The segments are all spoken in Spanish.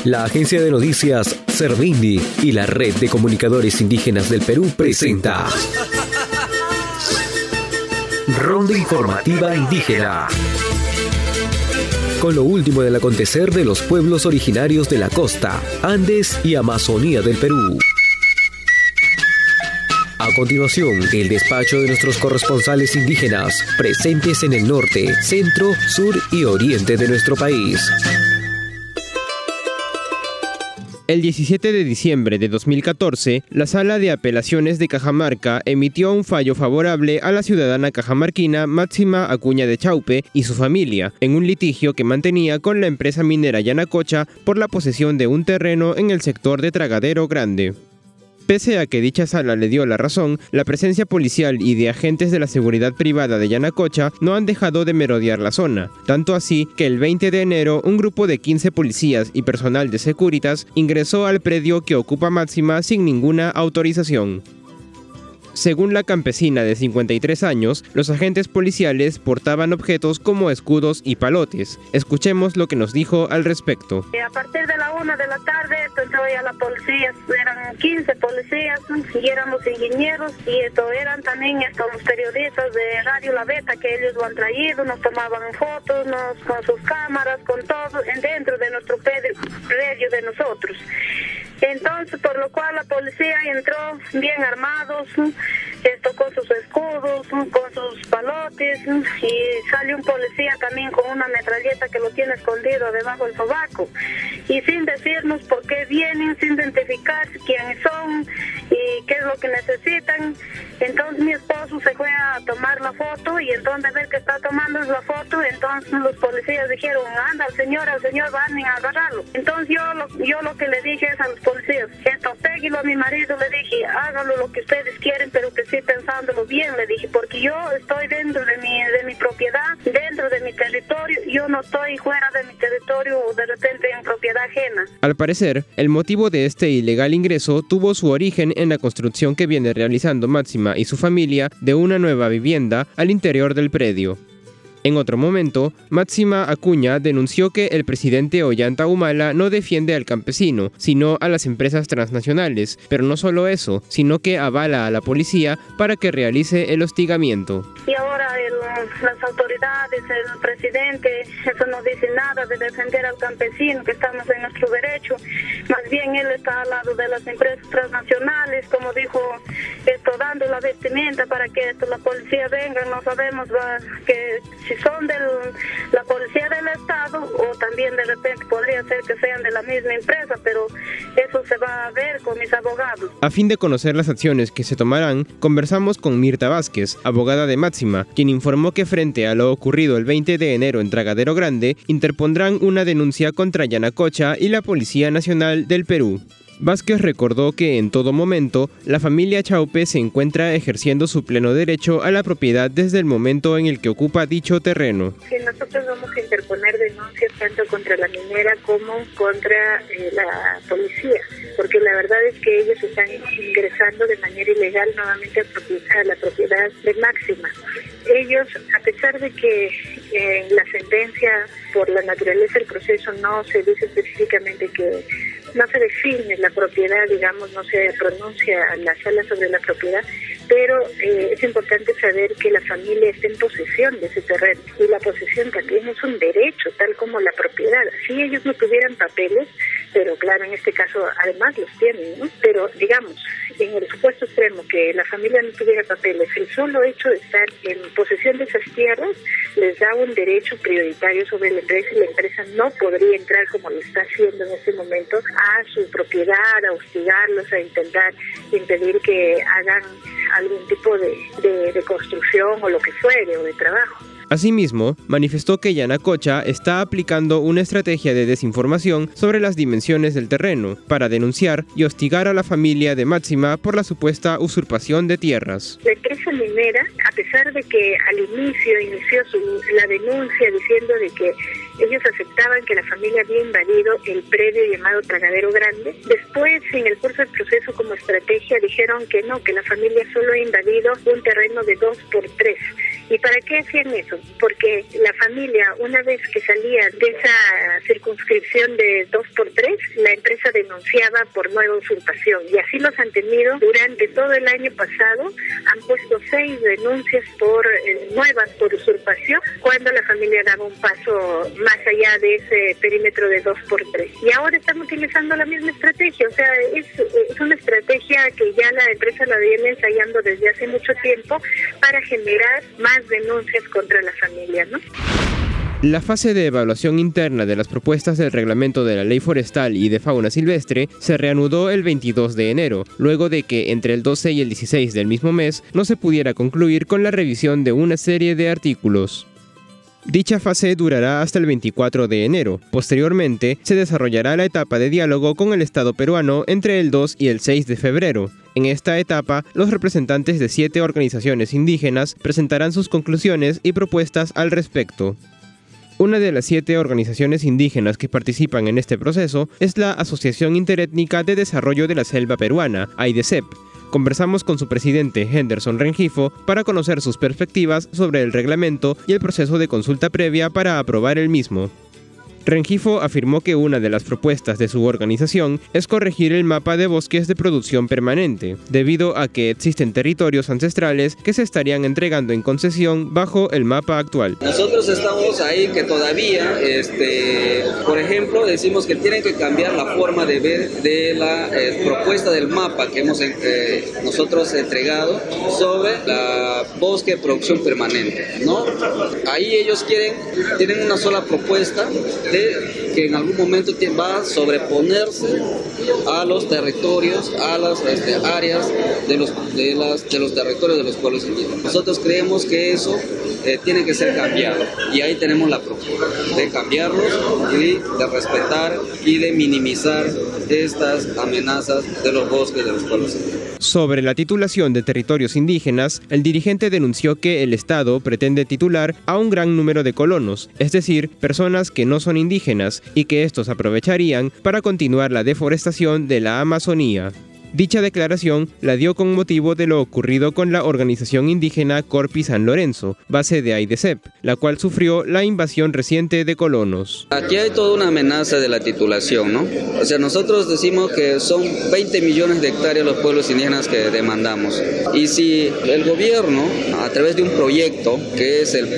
La agencia de noticias Servindi y la Red de Comunicadores Indígenas del Perú presenta Ronda Informativa Indígena, con lo último del acontecer de los pueblos originarios de la costa, Andes y Amazonía del Perú. A continuación, el despacho de nuestros corresponsales indígenas, presentes en el norte, centro, sur y oriente de nuestro país. El 17 de diciembre de 2014, la Sala de Apelaciones de Cajamarca emitió un fallo favorable a la ciudadana cajamarquina Máxima Acuña de Chaupe y su familia, en un litigio que mantenía con la empresa minera Yanacocha por la posesión de un terreno en el sector de Tragadero Grande. Pese a que dicha sala le dio la razón, la presencia policial y de agentes de la seguridad privada de Yanacocha no han dejado de merodear la zona, tanto así que el 20 de enero un grupo de 15 policías y personal de Securitas ingresó al predio que ocupa Máxima sin ninguna autorización. Según la campesina de 53 años, los agentes policiales portaban objetos como escudos y palotes. Escuchemos lo que nos dijo al respecto. A partir de la 1 de la tarde entró ya la policía, eran 15 policías y éramos ingenieros y eran también los periodistas de Radio La Beta que ellos lo han traído, nos tomaban fotos con sus cámaras, con todo dentro de nuestro predio de nosotros. Entonces, por lo cual la policía entró bien armados, con sus escudos, con sus palotes, y sale un policía también con una metralleta que lo tiene escondido debajo del sobaco, y sin decirnos por qué vienen, sin identificar quiénes son y qué es lo que necesitan. Entonces mi esposo se fue a tomar la foto, y entonces ver que está tomando la foto, entonces los policías dijeron, anda, al señor van a agarrarlo. Entonces yo lo que le dije es a los policías, péguelo a mi marido, le dije, háganlo lo que ustedes quieren, pero que sí pensándolo bien, le dije, porque yo estoy dentro de mi propiedad, dentro de mi territorio, yo no estoy fuera de mi territorio o de repente en propiedad ajena. Al parecer, el motivo de este ilegal ingreso tuvo su origen en la construcción que viene realizando Máxima y su familia de una nueva vivienda al interior del predio. En otro momento, Máxima Acuña denunció que el presidente Ollanta Humala no defiende al campesino, sino a las empresas transnacionales, pero no solo eso, sino que avala a la policía para que realice el hostigamiento. Y ahora las autoridades, el presidente, eso no dice nada de defender al campesino, que estamos en nuestro derecho. Más bien él está al lado de las empresas transnacionales, como dijo, dando la vestimenta para que la policía venga. No sabemos que si son de la policía del Estado o también de repente podría ser que sean de la misma empresa, pero eso se va a ver con mis abogados. A fin de conocer las acciones que se tomarán, conversamos con Mirta Vázquez, abogada de Máxima, quien informó que frente a lo ocurrido el 20 de enero en Tragadero Grande, interpondrán una denuncia contra Yanacocha y la Policía Nacional del Perú. Vázquez recordó que en todo momento la familia Chaupe se encuentra ejerciendo su pleno derecho a la propiedad desde el momento en el que ocupa dicho terreno. Que nosotros vamos a interponer denuncias tanto contra la minera como contra la policía, porque la verdad es que ellos están ingresando de manera ilegal nuevamente a la propiedad de Máxima. Ellos, a pesar de que en la sentencia, por la naturaleza del proceso, no se dice específicamente que no se define la propiedad, digamos, no se pronuncia la sala sobre la propiedad, pero es importante saber que la familia está en posesión de ese terreno, y la posesión también es un derecho, tal como la propiedad. Si ellos no tuvieran papeles, pero claro, en este caso además los tienen, ¿no? Pero digamos, en el supuesto extremo que la familia no tuviera papeles, el solo hecho de estar en posesión de esas tierras les da un derecho prioritario sobre la empresa, y la empresa no podría entrar, como lo está haciendo en este momento, a su propiedad, a hostigarlos, a intentar impedir que hagan algún tipo de construcción o lo que fuere, o de trabajo. Asimismo, manifestó que Yanacocha está aplicando una estrategia de desinformación sobre las dimensiones del terreno para denunciar y hostigar a la familia de Máxima por la supuesta usurpación de tierras. La empresa minera, a pesar de que al inicio inició la denuncia diciendo de que ellos aceptaban que la familia había invadido el predio llamado Tragadero Grande, después en el curso del proceso como estrategia dijeron que no, que la familia solo ha invadido un terreno de 2x3 ¿Y para qué hacían eso? Porque la familia, una vez que salía de esa circunscripción de 2x3, la empresa denunciaba por nueva usurpación, y así los han tenido durante todo el año pasado. Han puesto 6 denuncias nuevas por usurpación, cuando la familia daba un paso más allá de ese perímetro de 2x3. Y ahora están utilizando la misma estrategia, o sea, es una estrategia que ya la empresa la viene ensayando desde hace mucho tiempo para generar más denuncias contra la familia, ¿no? La fase de evaluación interna de las propuestas del reglamento de la Ley Forestal y de Fauna Silvestre se reanudó el 22 de enero, luego de que entre el 12 y el 16 del mismo mes no se pudiera concluir con la revisión de una serie de artículos. Dicha fase durará hasta el 24 de enero. Posteriormente, se desarrollará la etapa de diálogo con el Estado peruano entre el 2 y el 6 de febrero. En esta etapa, los representantes de 7 organizaciones indígenas presentarán sus conclusiones y propuestas al respecto. Una de las 7 organizaciones indígenas que participan en este proceso es la Asociación Interétnica de Desarrollo de la Selva Peruana, AIDESEP. Conversamos con su presidente, Henderson Rengifo, para conocer sus perspectivas sobre el reglamento y el proceso de consulta previa para aprobar el mismo. Rengifo afirmó que una de las propuestas de su organización es corregir el mapa de bosques de producción permanente, debido a que existen territorios ancestrales que se estarían entregando en concesión bajo el mapa actual. Nosotros estamos ahí que todavía, por ejemplo, decimos que tienen que cambiar la forma de ver de la propuesta del mapa que hemos nosotros entregado sobre la bosque de producción permanente, ¿no? Ahí ellos tienen una sola propuesta que en algún momento va a sobreponerse a los territorios, a las áreas de los territorios de los pueblos indígenas. Nosotros creemos que eso tiene que ser cambiado, y ahí tenemos la propuesta de cambiarlos y de respetar y de minimizar estas amenazas de los bosques de los pueblos indígenas. Sobre la titulación de territorios indígenas, el dirigente denunció que el Estado pretende titular a un gran número de colonos, es decir, personas que no son indígenas, y que estos aprovecharían para continuar la deforestación de la Amazonía. Dicha declaración la dio con motivo de lo ocurrido con la organización indígena Corpi San Lorenzo, base de AIDESEP, la cual sufrió la invasión reciente de colonos. Aquí hay toda una amenaza de la titulación, ¿no? O sea, nosotros decimos que son 20 millones de hectáreas los pueblos indígenas que demandamos. Y si el gobierno, a través de un proyecto que es el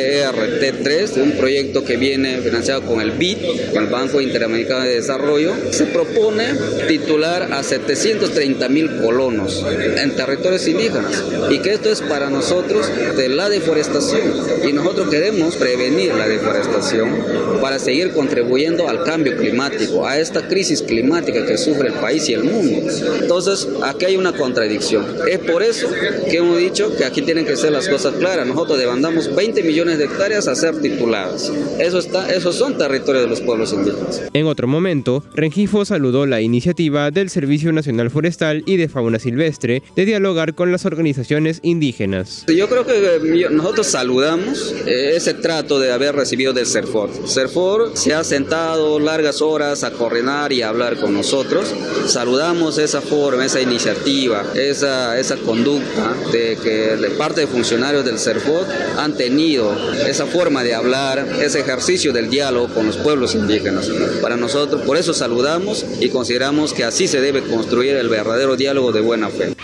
PTRT3, un proyecto que viene financiado con el BID, con el Banco Interamericano de Desarrollo, se propone titular a 730.000 colonos en territorios indígenas, y que esto es para nosotros de la deforestación, y nosotros queremos prevenir la deforestación para seguir contribuyendo al cambio climático, a esta crisis climática que sufre el país y el mundo. Entonces, aquí hay una contradicción. Es por eso que hemos dicho que aquí tienen que ser las cosas claras. Nosotros demandamos 20 millones de hectáreas a ser tituladas. Esos son territorios de los pueblos indígenas. En otro momento, Rengifo saludó la iniciativa del Servicio Nacional Forestal y de Fauna Silvestre de dialogar con las organizaciones indígenas. Yo creo que nosotros saludamos ese trato de haber recibido del CERFOR. CERFOR se ha sentado largas horas a coordinar y a hablar con nosotros. Saludamos esa forma, esa iniciativa, esa conducta de parte de funcionarios del CERFOR han tenido esa forma de hablar, ese ejercicio del diálogo con los pueblos indígenas. Para nosotros, por eso saludamos y consideramos que así se debe construir el verdadero diálogo de buena fe.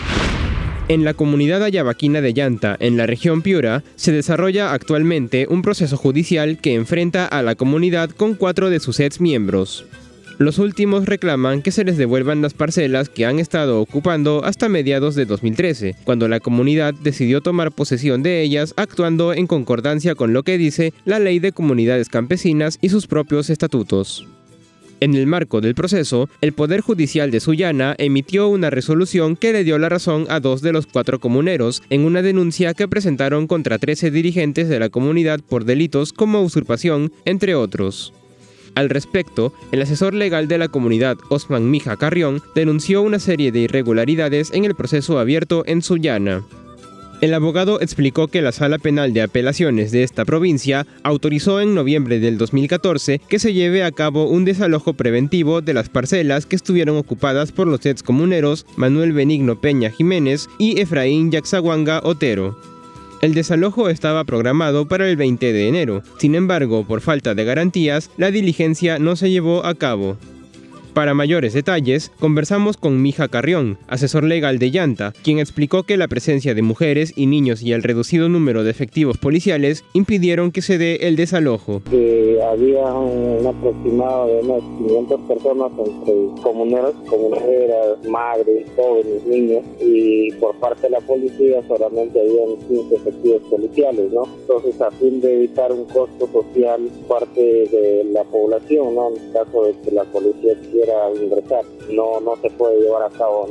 En la comunidad ayabaquina de Llanta, en la región Piura, se desarrolla actualmente un proceso judicial que enfrenta a la comunidad con 4 de sus exmiembros. Los últimos reclaman que se les devuelvan las parcelas que han estado ocupando hasta mediados de 2013, cuando la comunidad decidió tomar posesión de ellas, actuando en concordancia con lo que dice la Ley de Comunidades Campesinas y sus propios estatutos. En el marco del proceso, el Poder Judicial de Sullana emitió una resolución que le dio la razón a 2 de los 4 comuneros en una denuncia que presentaron contra 13 dirigentes de la comunidad por delitos como usurpación, entre otros. Al respecto, el asesor legal de la comunidad, Osman Mija Carrión, denunció una serie de irregularidades en el proceso abierto en Sullana. El abogado explicó que la Sala Penal de Apelaciones de esta provincia autorizó en noviembre del 2014 que se lleve a cabo un desalojo preventivo de las parcelas que estuvieron ocupadas por los excomuneros Manuel Benigno Peña Jiménez y Efraín Yaxahuanga Otero. El desalojo estaba programado para el 20 de enero. Sin embargo, por falta de garantías, la diligencia no se llevó a cabo. Para mayores detalles, conversamos con Mija Carrión, asesor legal de Llanta, quien explicó que la presencia de mujeres y niños y el reducido número de efectivos policiales impidieron que se dé el desalojo. Había un aproximado de unas 500 personas entre comuneros, madres, jóvenes, niños, y por parte de la policía solamente habían 15 efectivos policiales, ¿no? Entonces, a fin de evitar un costo social parte de la población, ¿no? En caso de que la policía quiera ingresar, no se pudo llevar a cabo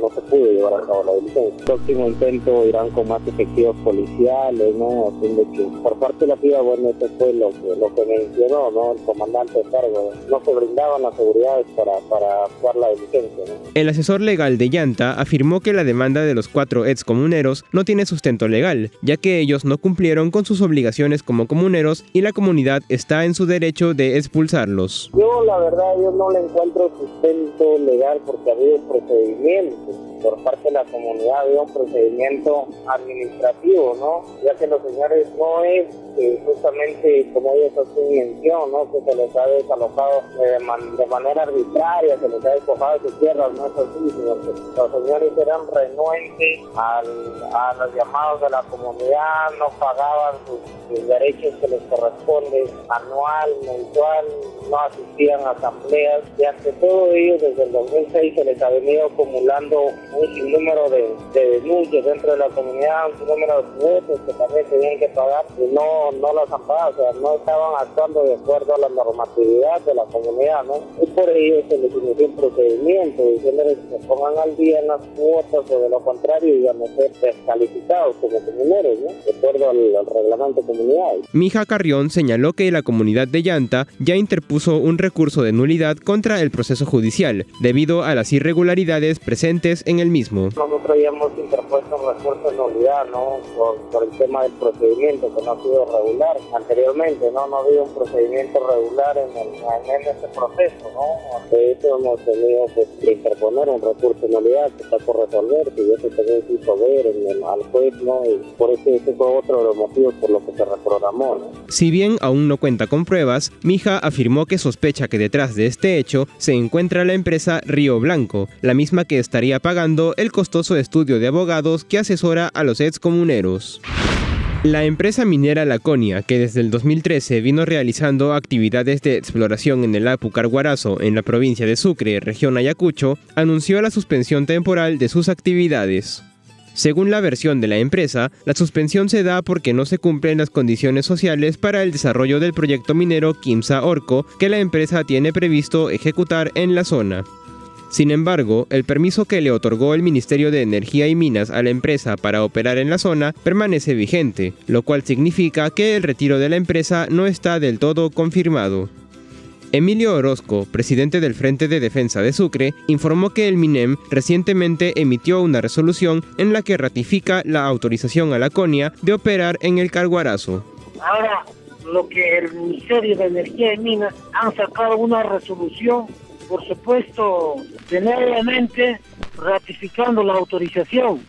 la diligencia. El próximo intento irán con más efectivos policiales, ¿no? A fin de que por parte de la PIBA, bueno, eso fue lo que mencionó, ¿no? El comandante de cargo, no se brindaban las seguridades para actuar la diligencia, ¿no? El asesor legal de Llanta afirmó que la demanda de los 4 excomuneros no tiene sustento legal, ya que ellos no cumplieron con sus obligaciones como comuneros y la comunidad está en su derecho de expulsarlos. Yo, la verdad, no le encuentro sustento legal porque había un procedimiento. Por parte de la comunidad había un procedimiento administrativo, ¿no? Ya que los señores no es justamente como ellos hacen mención, ¿no? Que se les ha desalojado de manera arbitraria, se les ha despojado de sus tierras, no es así, sino que los señores eran renuentes a los llamados de la comunidad, no pagaban sus derechos que les corresponden anual, mensual, no asistían a asambleas, y ante todo ello desde el 2006 se les ha venido acumulando un sinnúmero de denuncias dentro de la comunidad, un sinnúmero de votos que también tenían que pagar y no las han pagado, o sea, no estaban actuando de acuerdo a la normatividad de la comunidad, ¿no? Y por ello se les inició un procedimiento diciéndoles que se pongan al día en las cuotas o de lo contrario iban a ser descalificados como comuneros, ¿no? De acuerdo al reglamento comunidad. Mija Carrión señaló que la comunidad de Llanta ya interpuso un recurso de nulidad contra el proceso judicial, debido a las irregularidades presentes en el mismo. Nosotros ya hemos interpuesto un recurso de nulidad, ¿no? Por el tema del procedimiento que no ha sido regular anteriormente, ¿no? No ha habido un procedimiento regular en este proceso, ¿no? De hecho hemos tenido que interponer un recurso de nulidad que está por resolver, que ya se hizo ver al juez, ¿no? Y por eso ese fue otro de los motivos por los que se reprogramó, ¿no? Si bien aún no cuenta con pruebas, Mija afirmó que sospecha que detrás de este hecho se encuentra la empresa Río Blanco, la misma que estaría pagando el costoso estudio de abogados que asesora a los excomuneros. La empresa minera Laconia, que desde el 2013 vino realizando actividades de exploración en el Apu Carguarazo en la provincia de Sucre, región Ayacucho, anunció la suspensión temporal de sus actividades. Según la versión de la empresa, la suspensión se da porque no se cumplen las condiciones sociales para el desarrollo del proyecto minero Quimsa Orco que la empresa tiene previsto ejecutar en la zona. Sin embargo, el permiso que le otorgó el Ministerio de Energía y Minas a la empresa para operar en la zona permanece vigente, lo cual significa que el retiro de la empresa no está del todo confirmado. Emilio Orozco, presidente del Frente de Defensa de Sucre, informó que el MINEM recientemente emitió una resolución en la que ratifica la autorización a Laconia de operar en el Carguarazo. Ahora, lo que el Ministerio de Energía y Minas han sacado una resolución, por supuesto, nuevamente ratificando la autorización.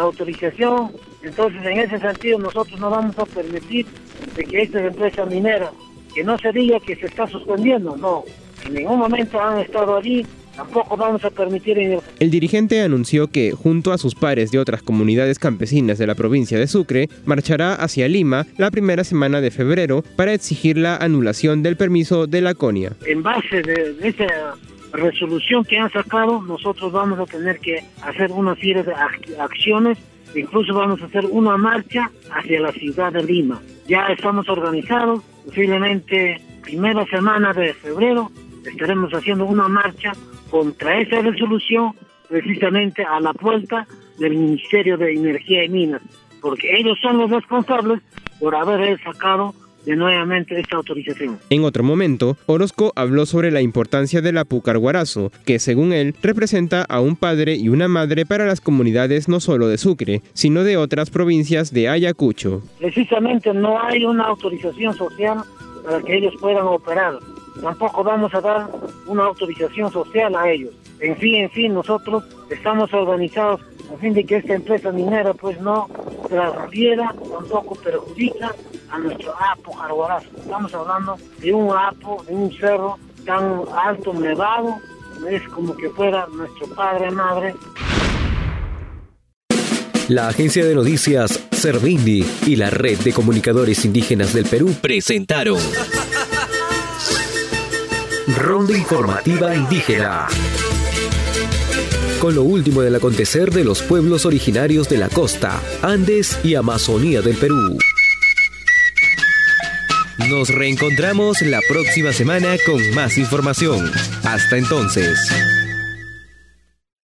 Entonces, en ese sentido, nosotros no vamos a permitir de que esta empresa minera, que no se diga que se está suspendiendo, no, en ningún momento han estado allí, tampoco vamos a permitir El dirigente anunció que, junto a sus pares de otras comunidades campesinas de la provincia de Sucre, marchará hacia Lima la primera semana de febrero para exigir la anulación del permiso de Laconia. En base de esa resolución que han sacado, nosotros vamos a tener que hacer una serie de acciones, incluso vamos a hacer una marcha hacia la ciudad de Lima. Ya estamos organizados, posiblemente primera semana de febrero estaremos haciendo una marcha contra esa resolución, precisamente a la puerta del Ministerio de Energía y Minas, porque ellos son los responsables por haber sacado de nuevamente esta autorización. En otro momento, Orozco habló sobre la importancia del Apu Carguarazo, que según él representa a un padre y una madre para las comunidades no solo de Sucre, sino de otras provincias de Ayacucho. Precisamente no hay una autorización social para que ellos puedan operar. Tampoco vamos a dar una autorización social a ellos. En fin, nosotros estamos organizados a fin de que esta empresa minera pues no otra riera tampoco perjudica a nuestro Apo Jarhuaraz. Estamos hablando de un Apo, de un cerro tan alto, nevado, es como que fuera nuestro padre, madre. La agencia de noticias Servindi y la Red de Comunicadores Indígenas del Perú presentaron Ronda Informativa Indígena, con lo último del acontecer de los pueblos originarios de la costa, Andes y Amazonía del Perú. Nos reencontramos la próxima semana con más información. Hasta entonces.